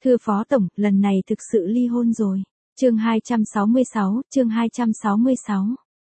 Thưa Phó Tổng, lần này thực sự ly hôn rồi. Chương 266.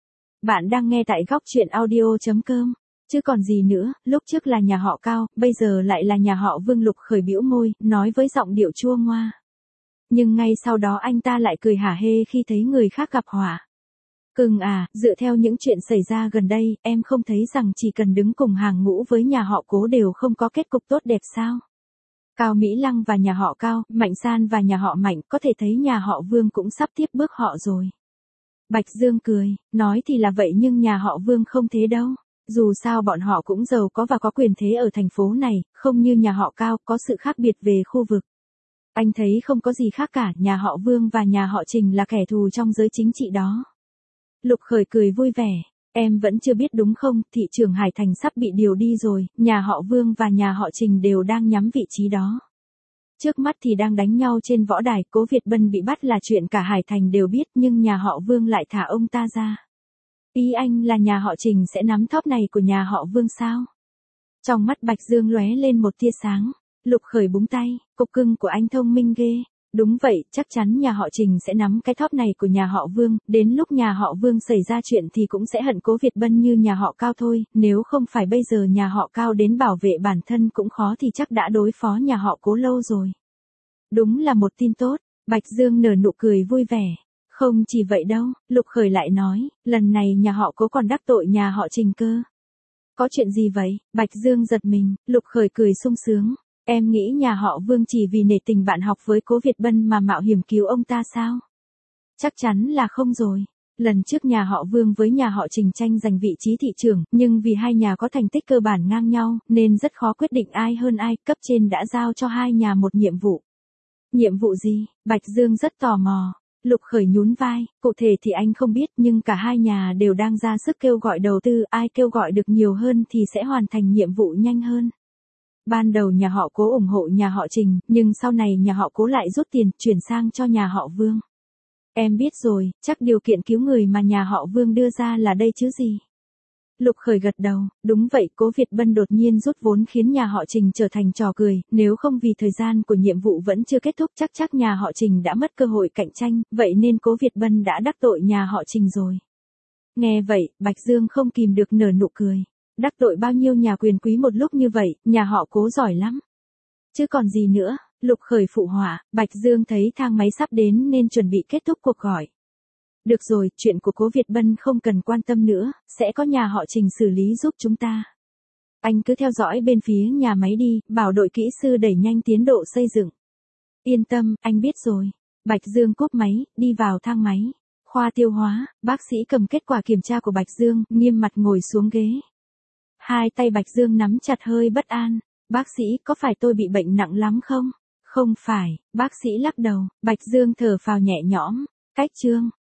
Bạn đang nghe tại góc truyện audio.com. Chứ còn gì nữa, lúc trước là nhà họ Cao, bây giờ lại là nhà họ Vương. Lục Khởi bĩu môi, nói với giọng điệu chua ngoa. Nhưng ngay sau đó anh ta lại cười hả hê khi thấy người khác gặp họa. Cưng à, dựa theo những chuyện xảy ra gần đây, em không thấy rằng chỉ cần đứng cùng hàng ngũ với nhà họ Cố đều không có kết cục tốt đẹp sao? Cao Mỹ Lăng và nhà họ Cao, Mạnh San và nhà họ Mạnh, có thể thấy nhà họ Vương cũng sắp tiếp bước họ rồi. Bạch Dương cười, nói thì là vậy nhưng nhà họ Vương không thế đâu. Dù sao bọn họ cũng giàu có và có quyền thế ở thành phố này, không như nhà họ Cao, có sự khác biệt về khu vực. Anh thấy không có gì khác cả, nhà họ Vương và nhà họ Trình là kẻ thù trong giới chính trị đó. Lục Khởi cười vui vẻ. Em vẫn chưa biết đúng không, thị trưởng Hải Thành sắp bị điều đi rồi, nhà họ Vương và nhà họ Trình đều đang nhắm vị trí đó. Trước mắt thì đang đánh nhau trên võ đài, Cố Việt Bân bị bắt là chuyện cả Hải Thành đều biết nhưng nhà họ Vương lại thả ông ta ra. Ý anh là nhà họ Trình sẽ nắm top này của nhà họ Vương sao? Trong mắt Bạch Dương lóe lên một tia sáng. Lục Khởi búng tay, cục cưng của anh thông minh ghê. Đúng vậy, chắc chắn nhà họ Trình sẽ nắm cái top này của nhà họ Vương, đến lúc nhà họ Vương xảy ra chuyện thì cũng sẽ hận Cố Việt Bân như nhà họ Cao thôi, nếu không phải bây giờ nhà họ Cao đến bảo vệ bản thân cũng khó thì chắc đã đối phó nhà họ Cố lâu rồi. Đúng là một tin tốt, Bạch Dương nở nụ cười vui vẻ. Không chỉ vậy đâu, Lục Khởi lại nói, lần này nhà họ Cố còn đắc tội nhà họ Trình cơ. Có chuyện gì vậy? Bạch Dương giật mình, Lục Khởi cười sung sướng. Em nghĩ nhà họ Vương chỉ vì nể tình bạn học với Cố Việt Bân mà mạo hiểm cứu ông ta sao? Chắc chắn là không rồi. Lần trước nhà họ Vương với nhà họ Trình tranh giành vị trí thị trưởng, nhưng vì hai nhà có thành tích cơ bản ngang nhau, nên rất khó quyết định ai hơn ai, cấp trên đã giao cho hai nhà một nhiệm vụ. Nhiệm vụ gì? Bạch Dương rất tò mò. Lục Khởi nhún vai, cụ thể thì anh không biết nhưng cả hai nhà đều đang ra sức kêu gọi đầu tư, ai kêu gọi được nhiều hơn thì sẽ hoàn thành nhiệm vụ nhanh hơn. Ban đầu nhà họ Cố ủng hộ nhà họ Trình, nhưng sau này nhà họ Cố lại rút tiền, chuyển sang cho nhà họ Vương. Em biết rồi, chắc điều kiện cứu người mà nhà họ Vương đưa ra là đây chứ gì. Lục Khởi gật đầu, đúng vậy, Cố Việt Bân đột nhiên rút vốn khiến nhà họ Trình trở thành trò cười, nếu không vì thời gian của nhiệm vụ vẫn chưa kết thúc chắc nhà họ Trình đã mất cơ hội cạnh tranh, vậy nên Cố Việt Bân đã đắc tội nhà họ Trình rồi. Nghe vậy, Bạch Dương không kìm được nở nụ cười. Đắc tội bao nhiêu nhà quyền quý một lúc như vậy, nhà họ Cố giỏi lắm. Chứ còn gì nữa, Lục Khởi phụ họa, Bạch Dương thấy thang máy sắp đến nên chuẩn bị kết thúc cuộc gọi. Được rồi, chuyện của Cố Việt Bân không cần quan tâm nữa, sẽ có nhà họ Trình xử lý giúp chúng ta. Anh cứ theo dõi bên phía nhà máy đi, bảo đội kỹ sư đẩy nhanh tiến độ xây dựng. Yên tâm, anh biết rồi. Bạch Dương cúp máy, đi vào thang máy. Khoa tiêu hóa, bác sĩ cầm kết quả kiểm tra của Bạch Dương, nghiêm mặt ngồi xuống ghế. Hai tay Bạch Dương nắm chặt hơi bất an. Bác sĩ, có phải tôi bị bệnh nặng lắm không? Không phải, bác sĩ lắc đầu. Bạch Dương thở phào nhẹ nhõm. Cách chương.